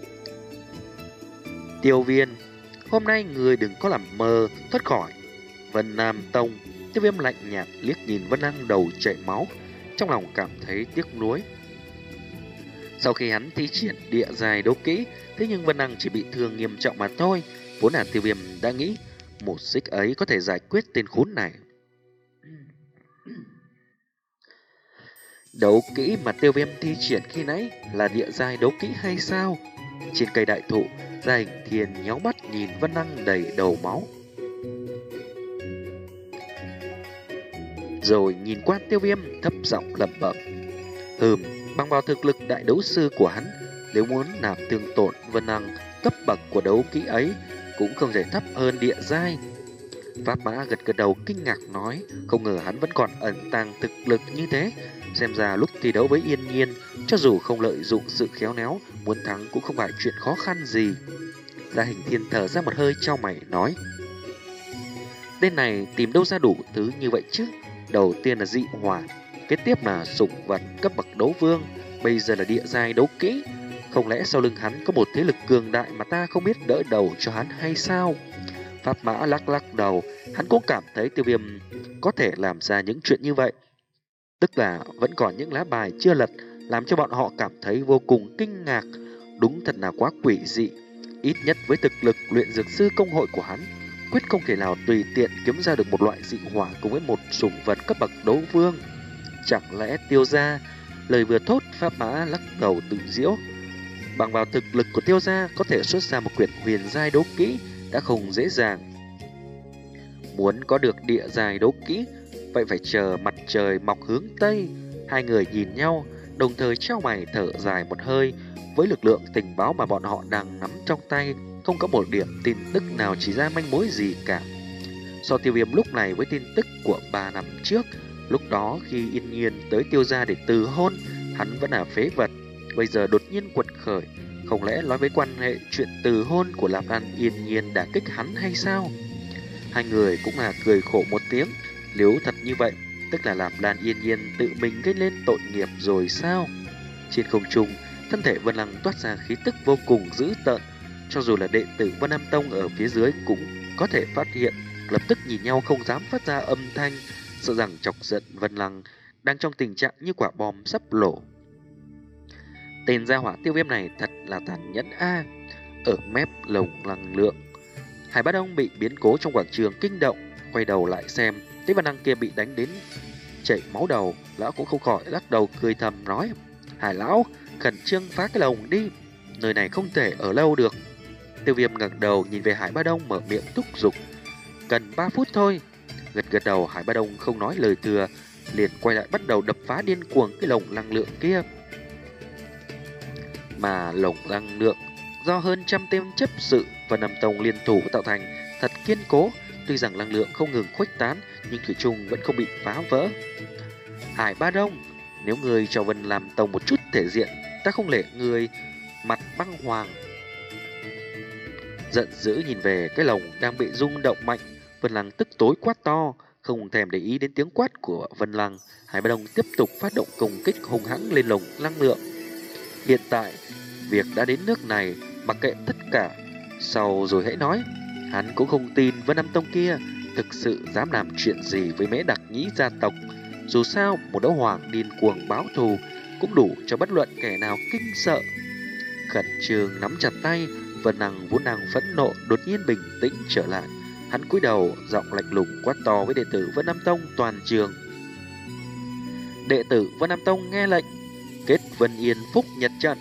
Speaker 1: Tiêu Viên, hôm nay người đừng có làm mơ thoát khỏi Vân Nam Tông. Tiêu Viêm lạnh nhạt liếc nhìn Vân Năng đầu chảy máu, trong lòng cảm thấy tiếc nuối. Sau khi hắn thi triển địa giai đấu kỹ, thế nhưng Vân Năng chỉ bị thương nghiêm trọng mà thôi. Vốn là Tiêu Viêm đã nghĩ một xích ấy có thể giải quyết tên khốn này. Đấu kỹ mà Tiêu Viêm thi triển khi nãy là địa giai đấu kỹ hay sao? Trên cây đại thụ, Gia Hình Thiên nhéo mắt nhìn Vân Năng đầy đầu máu, rồi nhìn qua Tiêu Viêm thấp giọng lẩm bẩm: Hừm, bằng vào thực lực đại đấu sư của hắn, nếu muốn làm thương tổn Vân Năng, cấp bậc của đấu kỹ ấy cũng không thể thấp hơn địa giai. Pháp Mã gật gật đầu kinh ngạc nói, không ngờ hắn vẫn còn ẩn tàng thực lực như thế. Xem ra lúc thi đấu với Yên Nhiên, cho dù không lợi dụng sự khéo léo, muốn thắng cũng không phải chuyện khó khăn gì. Gia Hình Thiên thở ra một hơi trao mày nói: Tên này tìm đâu ra đủ thứ như vậy chứ? Đầu tiên là dị hỏa, kế tiếp là sủng vật cấp bậc đấu vương, bây giờ là địa giai đấu kỹ. Không lẽ sau lưng hắn có một thế lực cường đại mà ta không biết đỡ đầu cho hắn hay sao? Pháp Mã lắc lắc đầu, hắn cũng cảm thấy Tiêu Viêm có thể làm ra những chuyện như vậy. Tức là vẫn còn những lá bài chưa lật, làm cho bọn họ cảm thấy vô cùng kinh ngạc. Đúng thật là quá quỷ dị. Ít nhất với thực lực luyện dược sư công hội của hắn, quyết không thể nào tùy tiện kiếm ra được một loại dị hỏa cùng với một sủng vật cấp bậc đấu vương. Chẳng lẽ Tiêu gia? Lời vừa thốt, Pháp Mã lắc đầu tự giễu. Bằng vào thực lực của Tiêu gia có thể xuất ra một quyển huyền giai đấu kỹ đã không dễ dàng. Muốn có được địa giai đấu kỹ, vậy phải chờ mặt trời mọc hướng Tây. Hai người nhìn nhau, đồng thời trao mày thở dài một hơi. Với lực lượng tình báo mà bọn họ đang nắm trong tay, không có một điểm tin tức nào chỉ ra manh mối gì cả. So Tiêu Viêm lúc này với tin tức của ba năm trước, lúc đó khi Yên Nhiên tới Tiêu gia để từ hôn, hắn vẫn là phế vật. Bây giờ đột nhiên quật khởi, không lẽ nói với quan hệ chuyện từ hôn của Lạp An Yên Nhiên đã kích hắn hay sao? Hai người cũng là cười khổ một tiếng. Nếu thật như vậy, tức là Lạp Lan Yên Nhiên tự mình gây lên tội nghiệp rồi sao? Trên không trung, thân thể Vân Lăng toát ra khí tức vô cùng dữ tợn, cho dù là đệ tử Vân Nam Tông ở phía dưới cũng có thể phát hiện, lập tức nhìn nhau không dám phát ra âm thanh, sợ rằng chọc giận Vân Lăng đang trong tình trạng như quả bom sắp nổ. Tên gia hỏa Tiêu Viêm này thật là tàn nhẫn a. Ở mép lồng năng lượng, Hải Bá Đông bị biến cố trong quảng trường kinh động, quay đầu lại xem, thấy Vân Lăng kia bị đánh đến chảy máu đầu, lão cũng không khỏi lắc đầu cười thầm nói: Hải lão, khẩn trương phá cái lồng đi, nơi này không thể ở lâu được. Tiêu Viêm ngẩng đầu nhìn về Hải Bá Đông, mở miệng thúc giục: cần ba phút thôi. Gật gật đầu, Hải Bá Đông không nói lời thừa, liền quay lại bắt đầu đập phá điên cuồng cái lồng năng lượng kia. Mà lồng năng lượng do hơn trăm tên chấp sự và Nam Tông liên thủ tạo thành thật kiên cố, tuy rằng năng lượng không ngừng khuếch tán nhưng thủy chung vẫn không bị phá vỡ. Hải Bá Đông, nếu người cho Vân làm Tông một chút thể diện, ta không lệ người mặt băng hoàng. Giận dữ nhìn về cái lồng đang bị rung động mạnh, Vân Lăng tức tối quát to, không thèm để ý đến tiếng quát của Vân Lăng. Hải Bá Đông tiếp tục phát động công kích hung hãn lên lồng năng lượng. Hiện tại, việc đã đến nước này, mặc kệ tất cả, sau rồi hãy nói. Hắn cũng không tin Vân Nam Tông kia thực sự dám làm chuyện gì với Mễ Đặc Nhĩ gia tộc. Dù sao, một đấu hoàng điên cuồng báo thù cũng đủ cho bất luận kẻ nào kinh sợ. Khẩn trương nắm chặt tay, Vân Năng vốn đang phẫn nộ đột nhiên bình tĩnh trở lại. Hắn cúi đầu, giọng lạnh lùng quát to với đệ tử Vân Nam Tông toàn trường: đệ tử Vân Nam Tông nghe lệnh, kết Vân Yên Phúc Nhật trận.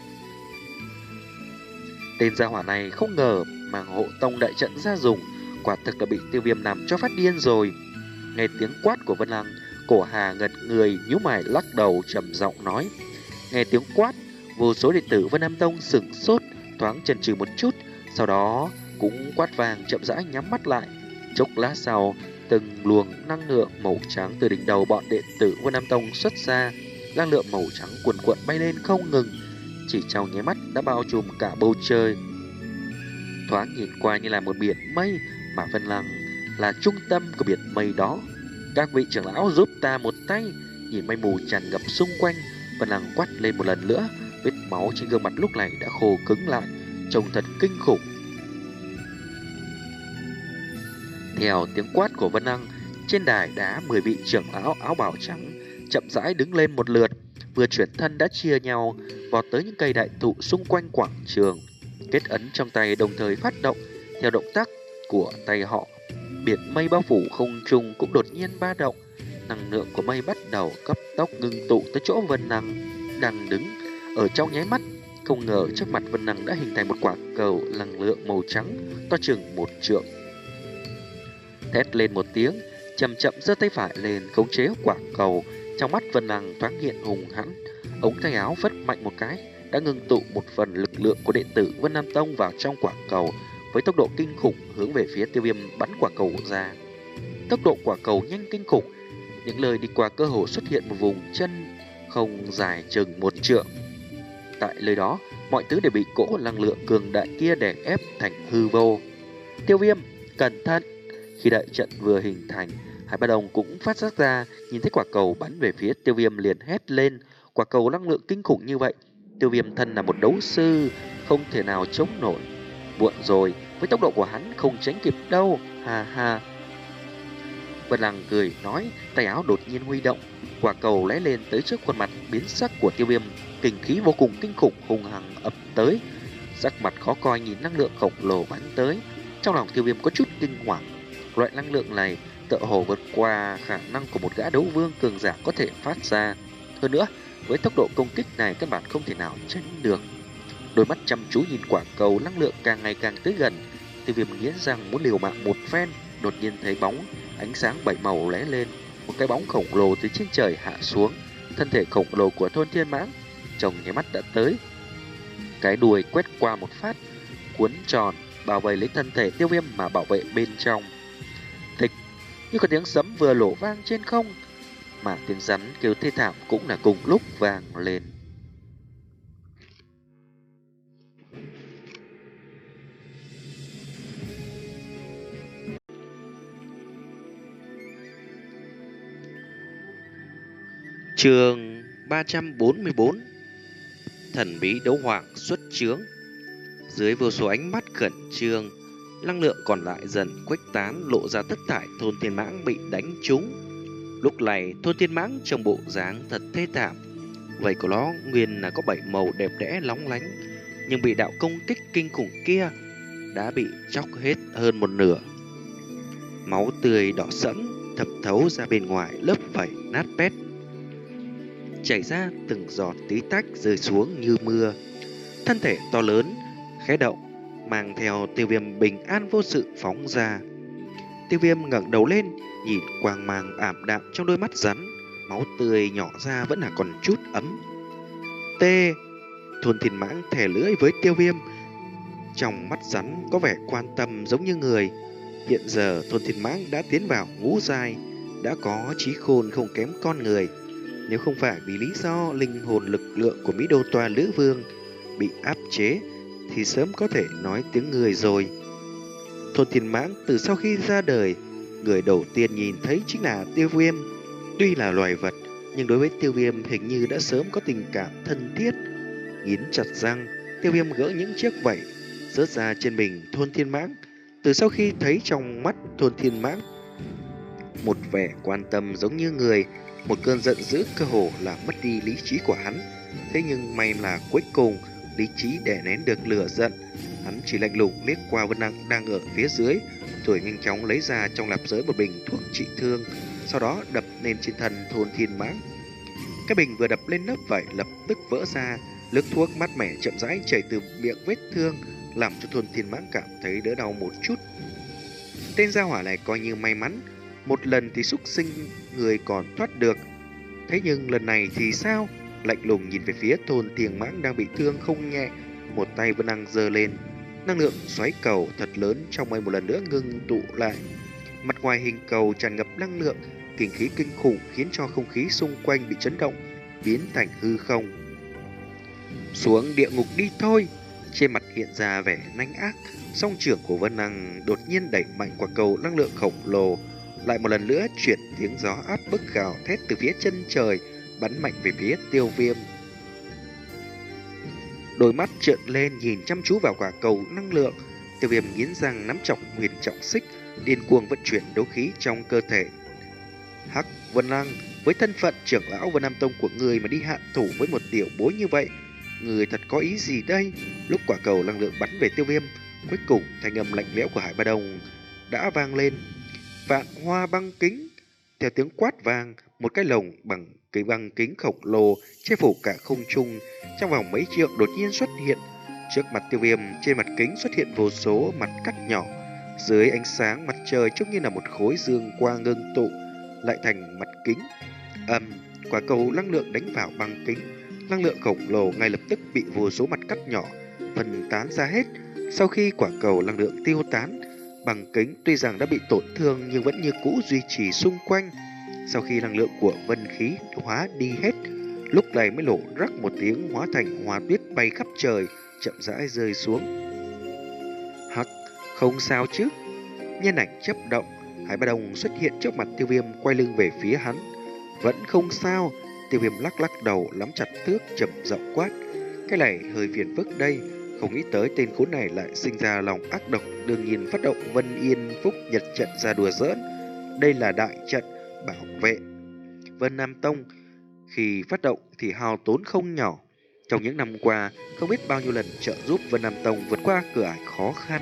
Speaker 1: Tên gia hỏa này không ngờ mang hộ tông đại trận ra dùng, quả thực là bị Tiêu Viêm nằm cho phát điên rồi. Nghe tiếng quát của Vân Lăng, Cổ Hà ngật người nhíu mày lắc đầu trầm giọng nói. Nghe tiếng quát, vô số đệ tử Vân Nam Tông sửng sốt, thoáng chần chừ một chút, sau đó cũng quát vàng chậm rãi nhắm mắt lại. Chốc lát sau, từng luồng năng lượng màu trắng từ đỉnh đầu bọn đệ tử Vân Nam Tông xuất ra, năng lượng màu trắng cuồn cuộn bay lên không ngừng, chỉ trong nháy mắt đã bao trùm cả bầu trời. Thoáng nhìn qua như là một biển mây, mà Vân Lăng là trung tâm của biển mây đó. Các vị trưởng lão giúp ta một tay. Nhìn mây mù tràn ngập xung quanh, Vân Lăng quát lên một lần nữa, vết máu trên gương mặt lúc này đã khô cứng lại, trông thật kinh khủng. Theo tiếng quát của Vân Lăng, trên đài đá mười vị trưởng lão áo bào trắng chậm rãi đứng lên một lượt, vừa chuyển thân đã chia nhau vọt tới những cây đại thụ xung quanh quảng trường, kết ấn trong tay đồng thời phát động. Theo động tác của tay họ, biển mây bao phủ không trung cũng đột nhiên ba động, năng lượng của mây bắt đầu cấp tốc ngưng tụ tới chỗ Vân Lăng đang đứng. Ở trong nháy mắt, không ngờ trước mặt Vân Lăng đã hình thành một quả cầu năng lượng màu trắng to chừng một trượng. Thét lên một tiếng, chậm chậm giơ tay phải lên khống chế quả cầu. Trong mắt Vân Lăng thoáng hiện hùng hãn, ống tay áo phất mạnh một cái, đã ngưng tụ một phần lực lượng của đệ tử Vân Nam Tông vào trong quả cầu, với tốc độ kinh khủng hướng về phía Tiêu Viêm bắn quả cầu ra. Tốc độ quả cầu nhanh kinh khủng, những lời đi qua cơ hồ xuất hiện một vùng chân không dài chừng một trượng. Tại nơi đó, mọi thứ đều bị cỗ năng lượng cường đại kia đè ép thành hư vô. Tiêu Viêm, cẩn thận! Khi đại trận vừa hình thành, Hải Bá Đông cũng phát giác ra, nhìn thấy quả cầu bắn về phía Tiêu Viêm liền hét lên. Quả cầu năng lượng kinh khủng như vậy, Tiêu Viêm thân là một đấu sư, không thể nào chống nổi. Muộn rồi, với tốc độ của hắn không tránh kịp đâu, ha ha. Vân Lăng cười nói, tay áo đột nhiên huy động, quả cầu lóe lên tới trước khuôn mặt biến sắc của Tiêu Viêm, kinh khí vô cùng kinh khủng hùng hằng ập tới. Sắc mặt khó coi nhìn năng lượng khổng lồ bắn tới, trong lòng Tiêu Viêm có chút kinh hoàng. Loại năng lượng này tựa hồ vượt qua khả năng của một gã đấu vương cường giả có thể phát ra. Hơn nữa, với tốc độ công kích này căn bản không thể nào tránh được. Đôi mắt chăm chú nhìn quả cầu năng lượng càng ngày càng tới gần, Tiêu Viêm nghiến răng muốn liều mạng một phen. Đột nhiên thấy bóng ánh sáng bảy màu lóe lên, một cái bóng khổng lồ từ trên trời hạ xuống. Thân thể khổng lồ của Thôn Thiên Mãng trong nháy mắt đã tới, cái đuôi quét qua một phát, cuốn tròn bao vây lấy thân thể Tiêu Viêm mà bảo vệ bên trong. Thịch, như có tiếng sấm vừa nổ vang trên không, mà tiếng rắn kêu thê thảm cũng là cùng lúc vang lên. Chương ba trăm bốn mươi bốn. Thần bí đấu hoàng xuất chướng. Dưới vô số ánh mắt khẩn trương, năng lượng còn lại dần khuếch tán, lộ ra tất thảy thôn thiên mãng bị đánh trúng. Lúc này thôn thiên mãng trong bộ dáng thật thê thảm. Vậy của nó nguyên là có bảy màu đẹp đẽ lóng lánh, nhưng bị đạo công kích kinh khủng kia đã bị chóc hết hơn một nửa. Máu tươi đỏ sẫm thẩm thấu ra bên ngoài lớp vảy nát bét, chảy ra từng giọt tí tách rơi xuống như mưa. Thân thể to lớn khẽ động, mang theo Tiêu Viêm bình an vô sự phóng ra. Tiêu Viêm ngẩng đầu lên, nhìn quang mang ảm đạm trong đôi mắt rắn, máu tươi nhỏ ra vẫn là còn chút ấm. T. Thôn Thiên Mãng thè lưỡi với Tiêu Viêm, trong mắt rắn có vẻ quan tâm giống như người. Hiện giờ Thôn Thiên Mãng đã tiến vào ngũ giai, đã có trí khôn không kém con người. Nếu không phải vì lý do linh hồn lực lượng của Mỹ Đô Toa Lữ Vương bị áp chế, thì sớm có thể nói tiếng người rồi. Thôn Thiên Mãng từ sau khi ra đời, người đầu tiên nhìn thấy chính là Tiêu Viêm. Tuy là loài vật, nhưng đối với Tiêu Viêm hình như đã sớm có tình cảm thân thiết. Nghiến chặt răng, Tiêu Viêm gỡ những chiếc vảy rớt ra trên mình Thôn Thiên Mãng. Từ sau khi thấy trong mắt Thôn Thiên Mãng một vẻ quan tâm giống như người, một cơn giận dữ cơ hồ là mất đi lý trí của hắn. Thế nhưng may là cuối cùng lý trí đè nén được lửa giận. Hắn chỉ lạnh lùng liếc qua Vân Đăng đang ở phía dưới, rồi nhanh chóng lấy ra trong lạp giới một bình thuốc trị thương, sau đó đập lên trên thân Thôn Thiên Mãng. Cái bình vừa đập lên lớp vảy lập tức vỡ ra, nước thuốc mát mẻ chậm rãi chảy từ miệng vết thương, làm cho Thôn Thiên Mãng cảm thấy đỡ đau một chút. Tên gia hỏa này coi như may mắn, một lần thì súc sinh người còn thoát được. Thế nhưng lần này thì sao? Lạnh lùng nhìn về phía Thôn Thiên Mãng đang bị thương không nhẹ, một tay vẫn đang giơ lên. Năng lượng xoáy cầu thật lớn trong mây một lần nữa ngưng tụ lại. Mặt ngoài hình cầu tràn ngập năng lượng, kinh khí kinh khủng khiến cho không khí xung quanh bị chấn động, biến thành hư không. Xuống địa ngục đi thôi! Trên mặt hiện ra vẻ nanh ác, song trưởng của Vân Năng đột nhiên đẩy mạnh quả cầu năng lượng khổng lồ, lại một lần nữa chuyển tiếng gió áp bức gào thét từ phía chân trời, bắn mạnh về phía Tiêu Viêm. Đôi mắt trợn lên nhìn chăm chú vào quả cầu năng lượng. Tiêu Viêm nghiến răng nắm chặt huyền trọng xích, điên cuồng vận chuyển đấu khí trong cơ thể. Hắc Vân Năng, với thân phận trưởng lão Vân Nam Tông của người mà đi hạ thủ với một tiểu bối như vậy, người thật có ý gì đây? Lúc quả cầu năng lượng bắn về Tiêu Viêm, cuối cùng thanh âm lạnh lẽo của Hải Ba Đồng đã vang lên. Vạn hoa băng kính. Theo tiếng quát vang, một cái lồng bằng cái băng kính khổng lồ che phủ cả không trung, trong vòng mấy trượng đột nhiên xuất hiện. Trước mặt Tiêu Viêm, trên mặt kính xuất hiện vô số mặt cắt nhỏ. Dưới ánh sáng mặt trời trông như là một khối dương quang ngưng tụ lại thành mặt kính. Ầm, quả cầu năng lượng đánh vào băng kính, năng lượng khổng lồ ngay lập tức bị vô số mặt cắt nhỏ phân tán ra hết. Sau khi quả cầu năng lượng tiêu tán, băng kính tuy rằng đã bị tổn thương nhưng vẫn như cũ duy trì xung quanh. Sau khi năng lượng của vân khí hóa đi hết, lúc này mới nổ rắc một tiếng, hóa thành hoa tuyết bay khắp trời, chậm rãi rơi xuống. Hắc, không sao chứ? Nhân ảnh chấp động, Hải Ba Đồng xuất hiện trước mặt Tiêu Viêm, quay lưng về phía hắn. Vẫn không sao. Tiêu Viêm lắc lắc đầu, nắm chặt thước, trầm giọng quát. Cái này hơi phiền phức đây. Không nghĩ tới tên khốn này lại sinh ra lòng ác độc, đương nhiên phát động Vân Yên Phúc Nhật trận ra đùa giỡn. Đây là đại trận bảo vệ Vân Nam Tông, khi phát động thì hao tốn không nhỏ. Trong những năm qua, không biết bao nhiêu lần trợ giúp Vân Nam Tông vượt qua cửa ải khó khăn.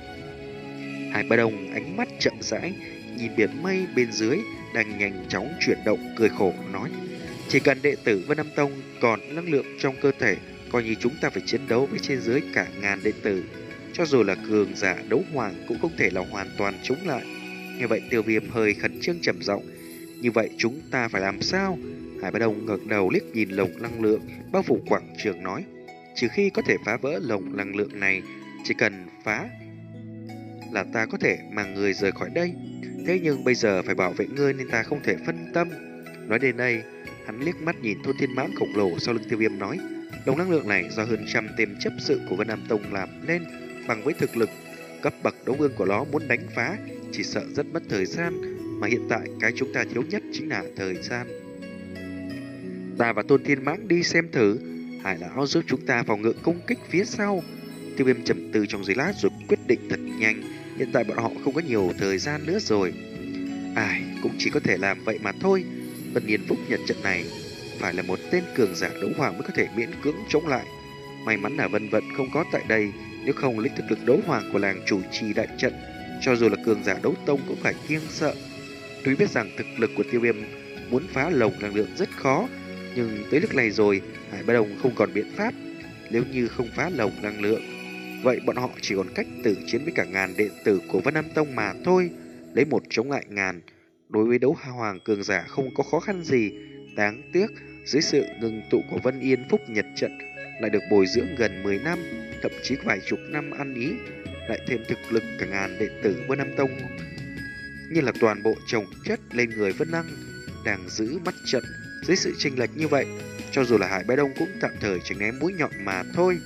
Speaker 1: Hải Ba Đồng ánh mắt chậm rãi nhìn biển mây bên dưới đang nhanh chóng chuyển động, cười khổ nói: chỉ cần đệ tử Vân Nam Tông còn năng lượng trong cơ thể, coi như chúng ta phải chiến đấu với trên dưới cả ngàn đệ tử, cho dù là cường giả đấu hoàng cũng không thể là hoàn toàn chống lại. Như vậy Tiêu Viêm hơi khẩn trương trầm giọng: như vậy chúng ta phải làm sao? Hải Ba Đông ngẩng đầu liếc nhìn lồng năng lượng bao phủ quảng trường nói: trừ khi có thể phá vỡ lồng năng lượng này, chỉ cần phá là ta có thể mang người rời khỏi đây. Thế nhưng bây giờ phải bảo vệ ngươi nên ta không thể phân tâm. Nói đến đây, hắn liếc mắt nhìn Thôn Thiên Mãng khổng lồ sau lưng Tiêu Viêm nói: lồng năng lượng này do hơn trăm tên chấp sự của Vân Nam Tông làm nên, bằng với thực lực cấp bậc đấu vương của nó muốn đánh phá chỉ sợ rất mất thời gian, mà hiện tại cái chúng ta thiếu nhất chính là thời gian. Ta và Tôn Thiên Mãng đi xem thử. Hải lão giúp chúng ta phòng ngự công kích phía sau. Tiêu Viêm trầm tư trong giây lát rồi quyết định thật nhanh. Hiện tại bọn họ không có nhiều thời gian nữa rồi. Ai cũng chỉ có thể làm vậy mà thôi. Vân Yên Phúc Nhật trận này phải là một tên cường giả đấu hoàng mới có thể miễn cưỡng chống lại. May mắn là Vân Vận không có tại đây, nếu không lấy thực lực đấu hoàng của làng chủ trì đại trận, cho dù là cường giả đấu tông cũng phải kiêng sợ. Tuy biết rằng thực lực của Tiêu Viêm muốn phá lồng năng lượng rất khó, nhưng tới lúc này rồi, Hải Ba Đồng không còn biện pháp. Nếu như không phá lồng năng lượng, vậy bọn họ chỉ còn cách tử chiến với cả ngàn đệ tử của Vân Nam Tông mà thôi. Lấy một chống lại ngàn, đối với đấu hoàng cường giả không có khó khăn gì. Đáng tiếc, dưới sự ngừng tụ của Vân Yên Phúc Nhật trận lại được bồi dưỡng gần mười năm, thậm chí vài chục năm ăn ý, lại thêm thực lực cả ngàn đệ tử Vân Nam Tông, như là toàn bộ chồng chất lên người Vân Năng đang giữ mắt trận. Dưới sự chênh lệch như vậy, cho dù là Hải Ba Đông cũng tạm thời tránh né mũi nhọn mà thôi.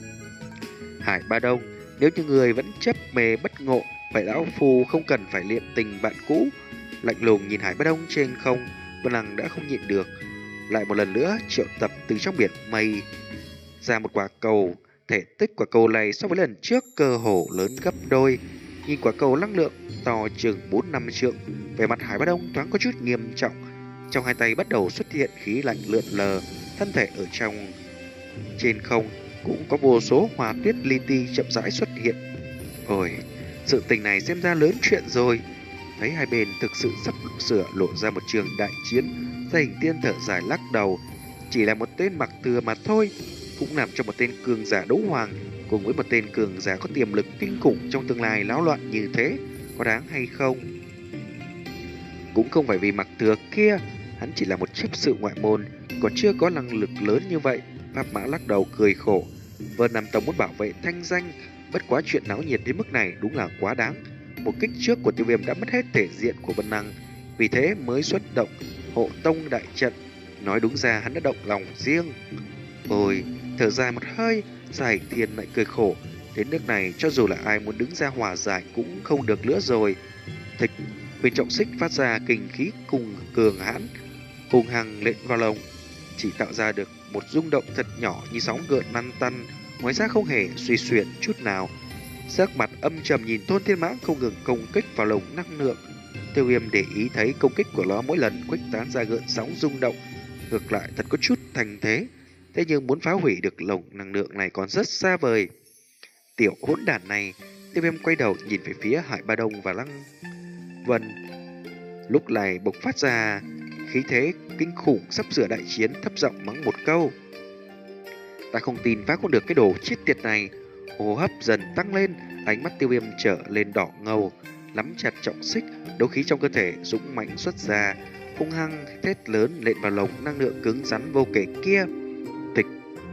Speaker 1: Hải Ba Đông, nếu như người vẫn chấp mê bất ngộ, vậy lão phu không cần phải luyện tình bạn cũ. Lạnh lùng nhìn Hải Ba Đông trên không, Vân Năng đã không nhịn được, lại một lần nữa triệu tập từ trong biển mây ra một quả cầu. Thể tích quả cầu này so với lần trước cơ hồ lớn gấp đôi. Nhìn quả cầu năng lượng to chừng bốn năm trượng, về mặt Hải Ba Đông thoáng có chút nghiêm trọng. Trong hai tay bắt đầu xuất hiện khí lạnh lượn lờ, thân thể ở trong trên không cũng có vô số hoa tuyết li ti chậm rãi xuất hiện. Ôi, sự tình này xem ra lớn chuyện rồi. Thấy hai bên thực sự sắp sửa lộ ra một trường đại chiến, Gia Hình Tiên thở dài lắc đầu. Chỉ là một tên mặc thừa mà thôi, cũng làm cho một tên cường giả đấu hoàng cùng với một tên cường giả có tiềm lực kinh khủng trong tương lai náo loạn như thế, có đáng hay không? Cũng không phải vì mặc thừa kia, hắn chỉ là một chấp sự ngoại môn, còn chưa có năng lực lớn như vậy. Pháp Mã lắc đầu cười khổ. Vân Nam Tông muốn bảo vệ thanh danh, bất quá chuyện náo nhiệt đến mức này đúng là quá đáng. Một kích trước của Tiêu Viêm đã mất hết thể diện của Vân Năng, vì thế mới xuất động hộ tông đại trận. Nói đúng ra hắn đã động lòng riêng. Ôi, thở dài một hơi, Giải Thiên lại cười khổ. Đến nước này cho dù là ai muốn đứng ra hòa giải cũng không được nữa rồi. Thịch, huyền trọng xích phát ra kinh khí cùng cường hãn, hùng hằng lệnh vào lồng, chỉ tạo ra được một rung động thật nhỏ như sóng gợn lăn tăn, ngoài ra không hề suy xuyển chút nào. Sắc mặt âm trầm nhìn Tôn Thiên Mãng không ngừng công kích vào lồng năng lượng. Tiêu Viêm để ý thấy công kích của nó mỗi lần khuếch tán ra gợn sóng rung động, ngược lại thật có chút thành thế. Thế nhưng muốn phá hủy được lồng năng lượng này còn rất xa vời. Tiểu hỗn đản này. Tiêu Viêm quay đầu nhìn về phía Hải Ba Đông và Lăng Vân, lúc này bộc phát ra khí thế kinh khủng sắp sửa đại chiến, thấp giọng mắng một câu. Ta không tin phá không được cái đồ chết tiệt này. Hô hấp dần tăng lên, ánh mắt Tiêu Viêm trở lên đỏ ngầu, nắm chặt trọng xích, đấu khí trong cơ thể dũng mãnh xuất ra, hung hăng thét lớn lệnh vào lồng năng lượng cứng rắn vô kể kia. Tịch.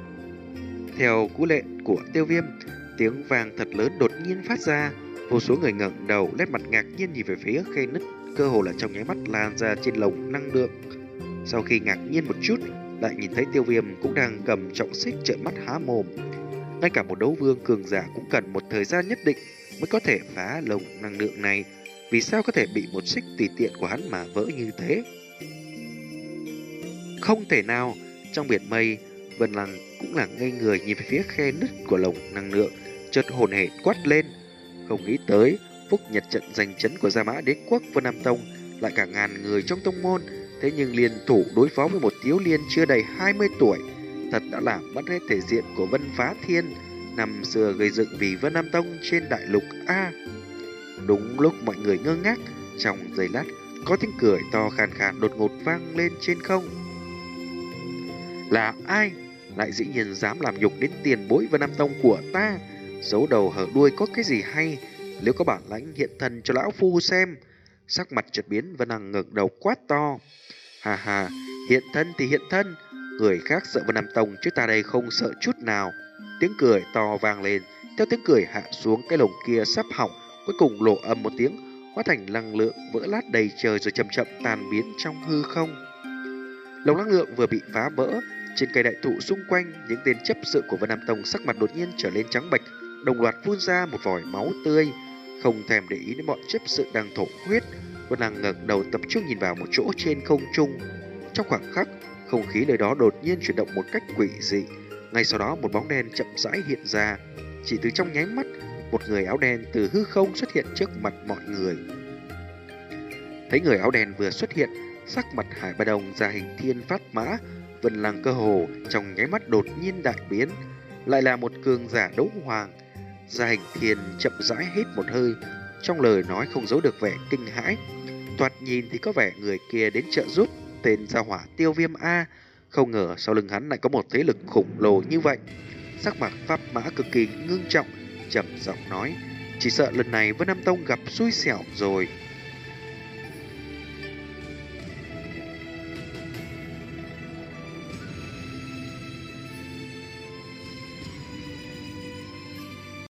Speaker 1: Theo cú lệnh của Tiêu Viêm, tiếng vang thật lớn đột nhiên phát ra, vô số người ngẩng đầu, nét mặt ngạc nhiên nhìn về phía khe nứt, cơ hồ là trong nháy mắt lan ra trên lồng năng lượng. Sau khi ngạc nhiên một chút, lại nhìn thấy Tiêu Viêm cũng đang cầm trọng xích trợn mắt há mồm. Ngay cả một đấu vương cường giả cũng cần một thời gian nhất định mới có thể phá lồng năng lượng này. Vì sao có thể bị một xích tùy tiện của hắn mà vỡ như thế? Không thể nào. Trong biển mây, Vân Lăng cũng là ngây người nhìn về phía khe nứt của lồng năng lượng, chợt hồn hển quát lên. Không nghĩ tới Phúc Nhật trận giành chấn của Gia Mã Đế Quốc Vân Nam Tông lại cả ngàn người trong tông môn, thế nhưng liên thủ đối phó với một thiếu liên chưa đầy hai mươi tuổi, thật đã làm mất hết thể diện của Vân Phá Thiên năm xưa gây dựng vì Vân Nam Tông trên đại lục A. Đúng lúc mọi người ngơ ngác, trong giây lát có tiếng cười to khàn khàn đột ngột vang lên trên không. Là ai lại dĩ nhiên dám làm nhục đến tiền bối Vân Nam Tông của ta? Giấu đầu hở đuôi có cái gì hay? Nếu có bản lãnh hiện thân cho lão phu xem. Sắc mặt chợt biến, Vân Hằng ngẩng đầu quát to. Hà hà, hiện thân thì hiện thân, người khác sợ Vân Nam Tông chứ ta đây không sợ chút nào. Tiếng cười to vang lên, theo tiếng cười hạ xuống, cái lồng kia sắp hỏng, cuối cùng lộ âm một tiếng, hóa thành năng lượng vỡ lát đầy trời rồi chậm chậm tan biến trong hư không. Lồng năng lượng vừa bị phá vỡ, trên cây đại thụ xung quanh, những tên chấp sự của Vân Nam Tông sắc mặt đột nhiên trở lên trắng bệch, đồng loạt phun ra một vòi máu tươi. Không thèm để ý đến bọn chấp sự đang thổ huyết, Vân Hằng ngẩng đầu tập trung nhìn vào một chỗ trên không trung. Trong khoảng khắc, Không khí nơi đó đột nhiên chuyển động một cách quỷ dị. Ngay sau đó một bóng đen chậm rãi hiện ra. Chỉ từ trong nháy mắt, một người áo đen từ hư không xuất hiện trước mặt mọi người. Thấy người áo đen vừa xuất hiện, sắc mặt Hải Ba Đồng ra hình thiên phát mã, Vân Lăng cơ hồ trong nháy mắt đột nhiên đại biến, lại là một cường giả đấu hoàng. Gia hình thiên chậm rãi hít một hơi, trong lời nói không giấu được vẻ kinh hãi. Thoạt nhìn thì có vẻ người kia đến trợ giúp tên gia hỏa Tiêu Viêm A, không ngờ sau lưng hắn lại có một thế lực khủng lồ như vậy. Sắc mặt Pháp Mã cực kỳ ngưng trọng, trầm giọng nói: chỉ sợ lần này Vân Nam Tông gặp xui xẻo rồi.